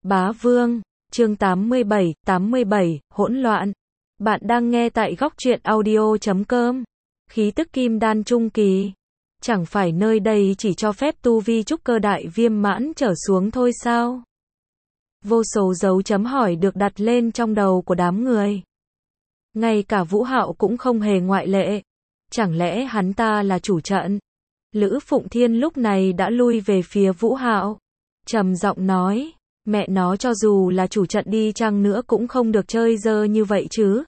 Bá Vương, chương 87, hỗn loạn. Bạn đang nghe tại góc truyện audio.com. Khí tức kim đan trung kỳ. Chẳng phải nơi đây chỉ cho phép tu vi trúc cơ đại viêm mãn trở xuống thôi sao? Vô số dấu chấm hỏi được đặt lên trong đầu của đám người. Ngay cả Vũ Hạo cũng không hề ngoại lệ. Chẳng lẽ hắn ta là chủ trận? Lữ Phụng Thiên lúc này đã lui về phía Vũ Hạo, trầm giọng nói, mẹ nó cho dù là chủ trận đi chăng nữa cũng không được chơi dơ như vậy chứ.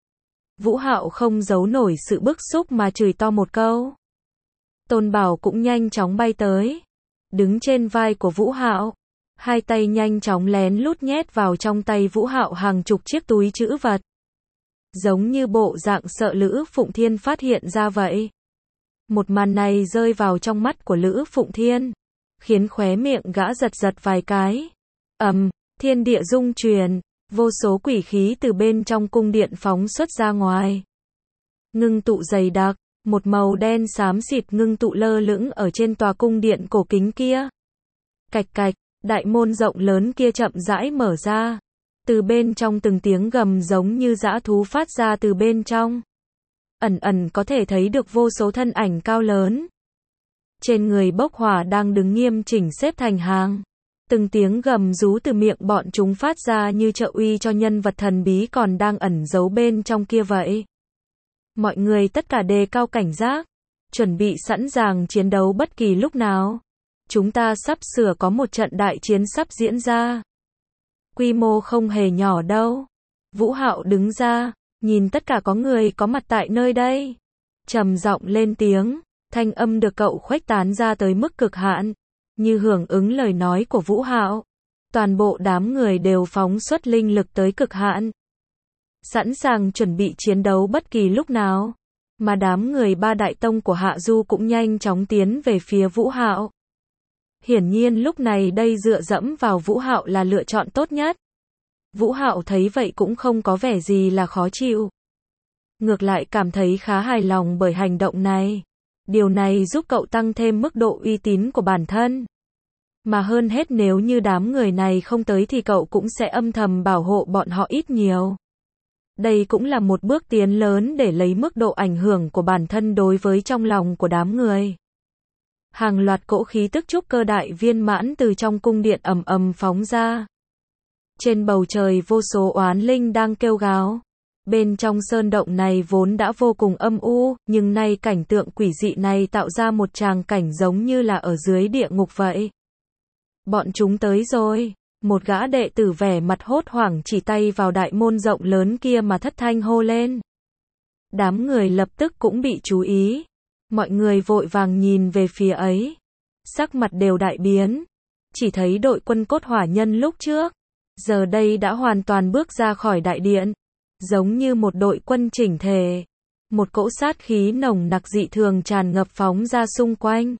Vũ Hạo không giấu nổi sự bức xúc mà chửi to một câu. Tôn Bảo cũng nhanh chóng bay tới, đứng trên vai của Vũ Hạo, hai tay nhanh chóng lén lút nhét vào trong tay Vũ Hạo hàng chục chiếc túi trữ vật. Giống như bộ dạng sợ Lữ Phụng Thiên phát hiện ra vậy. Một màn này rơi vào trong mắt của Lữ Phụng Thiên, khiến khóe miệng gã giật giật vài cái. Thiên địa rung chuyển, vô số quỷ khí từ bên trong cung điện phóng xuất ra ngoài. Ngưng tụ dày đặc, một màu đen xám xịt ngưng tụ lơ lửng ở trên tòa cung điện cổ kính kia. Cạch cạch, đại môn rộng lớn kia chậm rãi mở ra. Từ bên trong từng tiếng gầm giống như dã thú phát ra từ bên trong. Ẩn ẩn có thể thấy được vô số thân ảnh cao lớn. Trên người bốc hỏa đang đứng nghiêm chỉnh xếp thành hàng. Từng tiếng gầm rú từ miệng bọn chúng phát ra như trợ uy cho nhân vật thần bí còn đang ẩn giấu bên trong kia vậy. Mọi người tất cả đề cao cảnh giác, chuẩn bị sẵn sàng chiến đấu bất kỳ lúc nào. Chúng ta sắp sửa có một trận đại chiến sắp diễn ra. Quy mô không hề nhỏ đâu. Vũ Hạo đứng ra, nhìn tất cả có người có mặt tại nơi đây. Trầm giọng lên tiếng, thanh âm được cậu khuếch tán ra tới mức cực hạn. Như hưởng ứng lời nói của Vũ Hạo, toàn bộ đám người đều phóng xuất linh lực tới cực hạn. Sẵn sàng chuẩn bị chiến đấu bất kỳ lúc nào. Mà đám người ba đại tông của Hạ Du cũng nhanh chóng tiến về phía Vũ Hạo. Hiển nhiên lúc này đây dựa dẫm vào Vũ Hạo là lựa chọn tốt nhất. Vũ Hạo thấy vậy cũng không có vẻ gì là khó chịu. Ngược lại cảm thấy khá hài lòng bởi hành động này. Điều này giúp cậu tăng thêm mức độ uy tín của bản thân. Mà hơn hết nếu như đám người này không tới thì cậu cũng sẽ âm thầm bảo hộ bọn họ ít nhiều. Đây cũng là một bước tiến lớn để lấy mức độ ảnh hưởng của bản thân đối với trong lòng của đám người. Hàng loạt cỗ khí tức trúc cơ đại viên mãn từ trong cung điện ầm ầm phóng ra. Trên bầu trời vô số oán linh đang kêu gào. Bên trong sơn động này vốn đã vô cùng âm u, nhưng nay cảnh tượng quỷ dị này tạo ra một tràng cảnh giống như là ở dưới địa ngục vậy. Bọn chúng tới rồi. Một gã đệ tử vẻ mặt hốt hoảng chỉ tay vào đại môn rộng lớn kia mà thất thanh hô lên. Đám người lập tức cũng bị chú ý. Mọi người vội vàng nhìn về phía ấy. Sắc mặt đều đại biến. Chỉ thấy đội quân cốt hỏa nhân lúc trước, giờ đây đã hoàn toàn bước ra khỏi đại điện. Giống như một đội quân chỉnh thể. Một cỗ sát khí nồng nặc dị thường tràn ngập phóng ra xung quanh.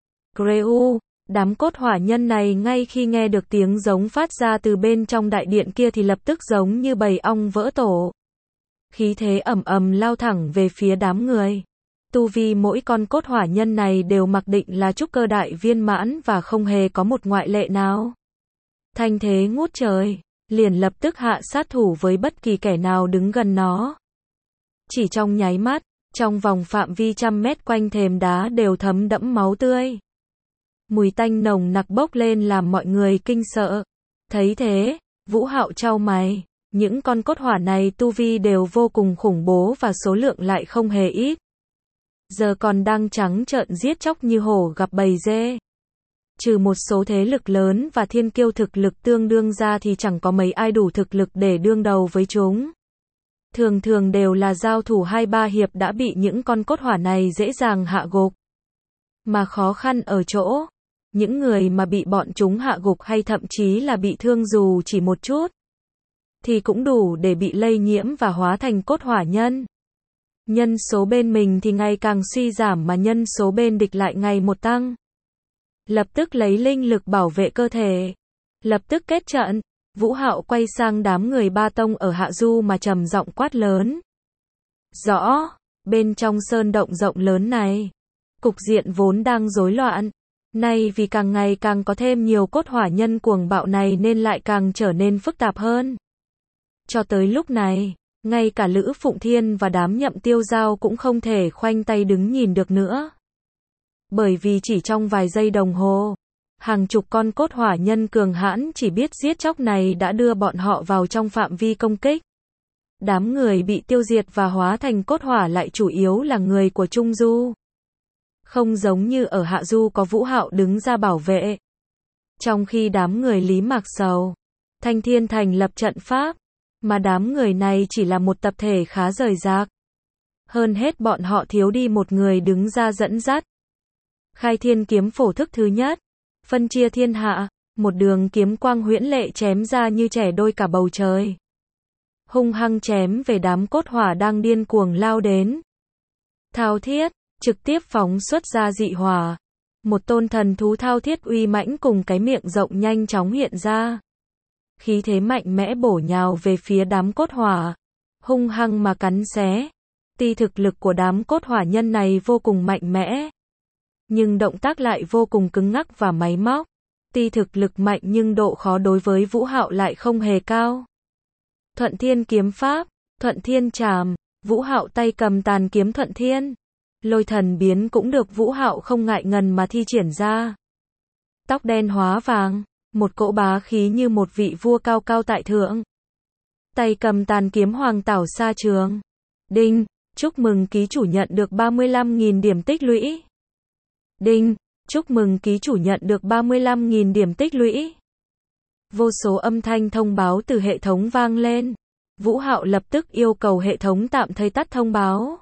Greu, đám cốt hỏa nhân này ngay khi nghe được tiếng giống phát ra từ bên trong đại điện kia thì lập tức giống như bầy ong vỡ tổ. Khí thế ầm ầm lao thẳng về phía đám người. Tu vi mỗi con cốt hỏa nhân này đều mặc định là trúc cơ đại viên mãn và không hề có một ngoại lệ nào. Thanh thế ngút trời, liền lập tức hạ sát thủ với bất kỳ kẻ nào đứng gần nó. Chỉ trong nháy mắt, trong vòng phạm vi trăm mét quanh thềm đá đều thấm đẫm máu tươi. Mùi tanh nồng nặc bốc lên làm mọi người kinh sợ. Thấy thế, Vũ Hạo chau mày, những con cốt hỏa này tu vi đều vô cùng khủng bố và số lượng lại không hề ít. Giờ còn đang trắng trợn giết chóc như hổ gặp bầy dê. Trừ một số thế lực lớn và thiên kiêu thực lực tương đương ra thì chẳng có mấy ai đủ thực lực để đương đầu với chúng. Thường thường đều là giao thủ 2-3 hiệp đã bị những con cốt hỏa này dễ dàng hạ gục. Mà khó khăn ở chỗ, những người mà bị bọn chúng hạ gục hay thậm chí là bị thương dù chỉ một chút, thì cũng đủ để bị lây nhiễm và hóa thành cốt hỏa nhân. Nhân số bên mình thì ngày càng suy giảm mà nhân số bên địch lại ngày một tăng. Lập tức lấy linh lực bảo vệ cơ thể. Lập tức kết trận. Vũ Hạo quay sang đám người ba tông ở Hạ Du mà trầm giọng quát lớn. Rõ, bên trong sơn động rộng lớn này, cục diện vốn đang rối loạn. Nay vì càng ngày càng có thêm nhiều cốt hỏa nhân cuồng bạo này nên lại càng trở nên phức tạp hơn. Cho tới lúc này, ngay cả Lữ Phụng Thiên và đám Nhậm Tiêu Giao cũng không thể khoanh tay đứng nhìn được nữa. Bởi vì chỉ trong vài giây đồng hồ, hàng chục con cốt hỏa nhân cường hãn chỉ biết giết chóc này đã đưa bọn họ vào trong phạm vi công kích. Đám người bị tiêu diệt và hóa thành cốt hỏa lại chủ yếu là người của Trung Du. Không giống như ở Hạ Du có Vũ Hạo đứng ra bảo vệ. Trong khi đám người Lý Mạc Sầu, Thanh Thiên thành lập trận pháp, mà đám người này chỉ là một tập thể khá rời rạc. Hơn hết bọn họ thiếu đi một người đứng ra dẫn dắt. Khai Thiên kiếm phổ thức thứ nhất, phân chia thiên hạ, một đường kiếm quang huyễn lệ chém ra như trẻ đôi cả bầu trời. Hung hăng chém về đám cốt hỏa đang điên cuồng lao đến. Thao thiết, trực tiếp phóng xuất ra dị hỏa. Một tôn thần thú thao thiết uy mãnh cùng cái miệng rộng nhanh chóng hiện ra. Khí thế mạnh mẽ bổ nhào về phía đám cốt hỏa. Hung hăng mà cắn xé. Tuy thực lực của đám cốt hỏa nhân này vô cùng mạnh mẽ, nhưng động tác lại vô cùng cứng ngắc và máy móc. Tuy thực lực mạnh nhưng độ khó đối với Vũ Hạo lại không hề cao. Thuận Thiên kiếm pháp, Thuận Thiên trảm, Vũ Hạo tay cầm tàn kiếm Thuận Thiên. Lôi thần biến cũng được Vũ Hạo không ngại ngần mà thi triển ra. Tóc đen hóa vàng, một cỗ bá khí như một vị vua cao cao tại thượng. Tay cầm tàn kiếm Hoàng Tảo Sa Trường. Đinh, chúc mừng ký chủ nhận được 35.000 điểm tích lũy. Đinh, chúc mừng ký chủ nhận được 35.000 điểm tích lũy. Vô số âm thanh thông báo từ hệ thống vang lên. Vũ Hạo lập tức yêu cầu hệ thống tạm thời tắt thông báo.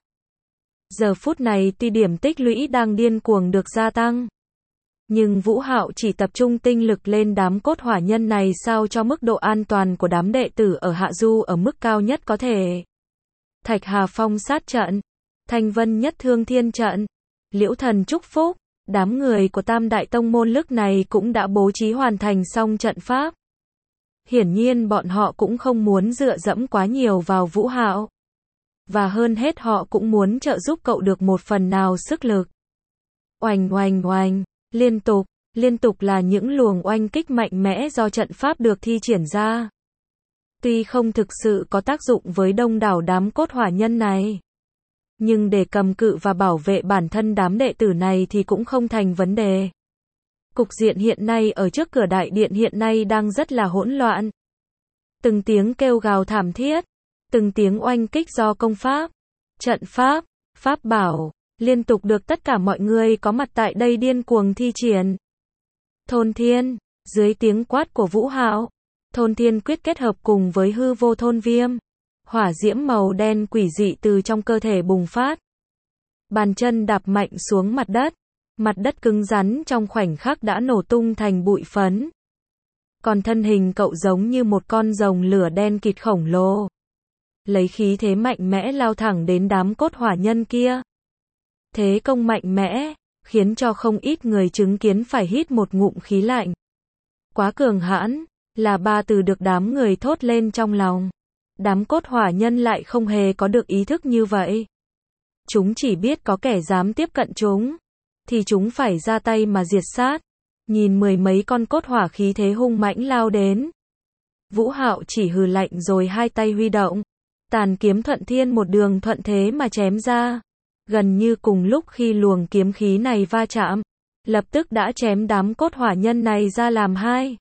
Giờ phút này tuy điểm tích lũy đang điên cuồng được gia tăng, nhưng Vũ Hạo chỉ tập trung tinh lực lên đám cốt hỏa nhân này sao cho mức độ an toàn của đám đệ tử ở Hạ Du ở mức cao nhất có thể. Thạch Hà Phong sát trận, Thanh Vân Nhất Thương Thiên trận, Liễu Thần chúc phúc, đám người của Tam Đại Tông môn lúc này cũng đã bố trí hoàn thành xong trận pháp. Hiển nhiên bọn họ cũng không muốn dựa dẫm quá nhiều vào Vũ Hạo. Và hơn hết họ cũng muốn trợ giúp cậu được một phần nào sức lực. Oanh oanh oanh, liên tục là những luồng oanh kích mạnh mẽ do trận pháp được thi triển ra. Tuy không thực sự có tác dụng với đông đảo đám cốt hỏa nhân này, nhưng để cầm cự và bảo vệ bản thân đám đệ tử này thì cũng không thành vấn đề. Cục diện hiện nay ở trước cửa đại điện hiện nay đang rất là hỗn loạn. Từng tiếng kêu gào thảm thiết, từng tiếng oanh kích do công pháp, trận pháp, pháp bảo, liên tục được tất cả mọi người có mặt tại đây điên cuồng thi triển. Thôn Thiên, dưới tiếng quát của Vũ Hạo, Thôn Thiên quyết kết hợp cùng với hư vô thôn viêm. Hỏa diễm màu đen quỷ dị từ trong cơ thể bùng phát. Bàn chân đạp mạnh xuống mặt đất cứng rắn trong khoảnh khắc đã nổ tung thành bụi phấn. Còn thân hình cậu giống như một con rồng lửa đen kịt khổng lồ. Lấy khí thế mạnh mẽ lao thẳng đến đám cốt hỏa nhân kia. Thế công mạnh mẽ, khiến cho không ít người chứng kiến phải hít một ngụm khí lạnh. Quá cường hãn, là ba từ được đám người thốt lên trong lòng. Đám cốt hỏa nhân lại không hề có được ý thức như vậy. Chúng chỉ biết có kẻ dám tiếp cận chúng, thì chúng phải ra tay mà diệt sát. Nhìn mười mấy con cốt hỏa khí thế hung mãnh lao đến. Vũ Hạo chỉ hừ lạnh rồi hai tay huy động. Tàn kiếm Thuận Thiên một đường thuận thế mà chém ra. Gần như cùng lúc khi luồng kiếm khí này va chạm, lập tức đã chém đám cốt hỏa nhân này ra làm hai.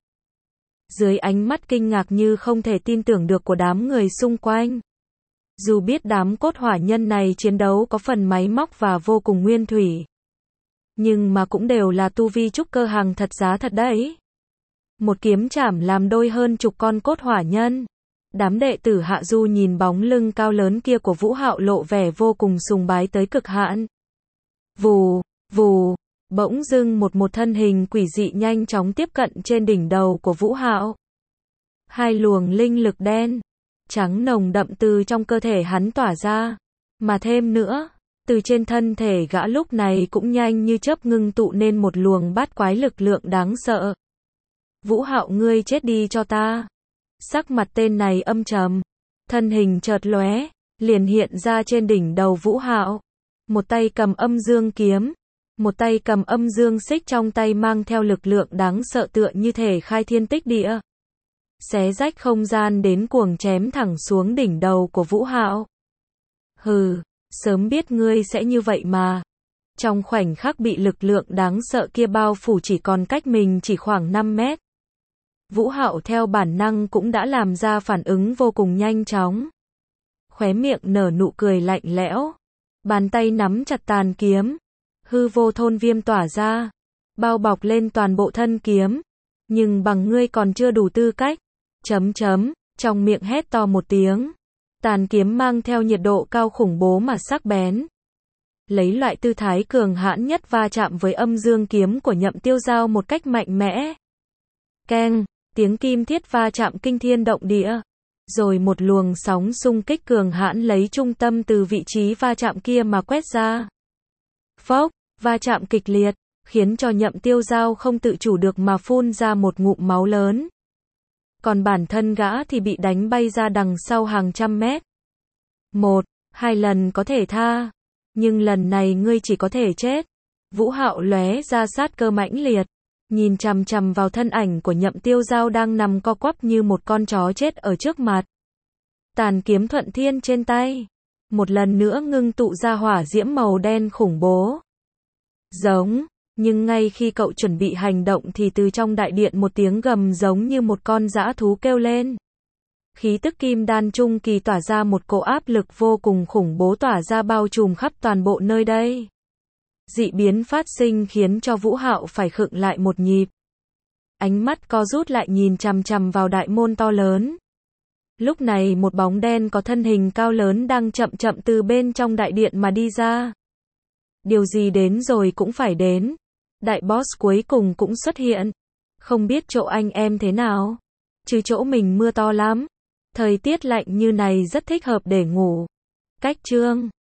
Dưới ánh mắt kinh ngạc như không thể tin tưởng được của đám người xung quanh. Dù biết đám cốt hỏa nhân này chiến đấu có phần máy móc và vô cùng nguyên thủy, nhưng mà cũng đều là tu vi trúc cơ hàng thật giá thật đấy. Một kiếm chảm làm đôi hơn chục con cốt hỏa nhân. Đám đệ tử Hạ Du nhìn bóng lưng cao lớn kia của Vũ Hạo lộ vẻ vô cùng sùng bái tới cực hạn. Vù, vù, bỗng dưng một thân hình quỷ dị nhanh chóng tiếp cận trên đỉnh đầu của Vũ Hạo. Hai luồng linh lực đen, trắng nồng đậm từ trong cơ thể hắn tỏa ra. Mà thêm nữa, từ trên thân thể gã lúc này cũng nhanh như chớp ngưng tụ nên một luồng bát quái lực lượng đáng sợ. Vũ Hạo ngươi chết đi cho ta. Sắc mặt tên này âm trầm, thân hình chợt lóe, liền hiện ra trên đỉnh đầu Vũ Hạo. Một tay cầm âm dương kiếm, Một tay cầm âm dương xích trong tay mang theo lực lượng đáng sợ tựa như thể khai thiên tích địa. Xé rách không gian đến cuồng chém thẳng xuống đỉnh đầu của Vũ Hạo. Hừ, sớm biết ngươi sẽ như vậy mà. Trong khoảnh khắc bị lực lượng đáng sợ kia bao phủ chỉ còn cách mình chỉ khoảng 5 mét. Vũ Hạo theo bản năng cũng đã làm ra phản ứng vô cùng nhanh chóng. Khóe miệng nở nụ cười lạnh lẽo. Bàn tay nắm chặt tàn kiếm. Hư vô thôn viêm tỏa ra. Bao bọc lên toàn bộ thân kiếm. Nhưng bằng ngươi còn chưa đủ tư cách. Trong miệng hét to một tiếng. Tàn kiếm mang theo nhiệt độ cao khủng bố mà sắc bén. Lấy loại tư thái cường hãn nhất va chạm với âm dương kiếm của Nhậm Tiêu Giao một cách mạnh mẽ. Keng, tiếng kim thiết va chạm kinh thiên động địa. Rồi một luồng sóng xung kích cường hãn lấy trung tâm từ vị trí va chạm kia mà quét ra. Phốc, va chạm kịch liệt, khiến cho Nhậm Tiêu Giao không tự chủ được mà phun ra một ngụm máu lớn. Còn bản thân gã thì bị đánh bay ra đằng sau hàng trăm mét. 1-2 lần có thể tha, nhưng lần này ngươi chỉ có thể chết. Vũ Hạo lóe ra sát cơ mãnh liệt, nhìn chằm chằm vào thân ảnh của Nhậm Tiêu Giao đang nằm co quắp như một con chó chết ở trước mặt. Tàn kiếm thuận thiên trên tay, một lần nữa ngưng tụ ra hỏa diễm màu đen khủng bố. Giống, nhưng ngay khi cậu chuẩn bị hành động thì từ trong đại điện một tiếng gầm giống như một con dã thú kêu lên. Khí tức kim đan trung kỳ tỏa ra một cỗ áp lực vô cùng khủng bố tỏa ra bao trùm khắp toàn bộ nơi đây. Dị biến phát sinh khiến cho Vũ Hạo phải khựng lại một nhịp. Ánh mắt co rút lại nhìn chằm chằm vào đại môn to lớn. Lúc này một bóng đen có thân hình cao lớn đang chậm chậm từ bên trong đại điện mà đi ra. Điều gì đến rồi cũng phải đến. Đại boss cuối cùng cũng xuất hiện. Không biết chỗ anh em thế nào? Chứ chỗ mình mưa to lắm. Thời tiết lạnh như này rất thích hợp để ngủ. Cách chương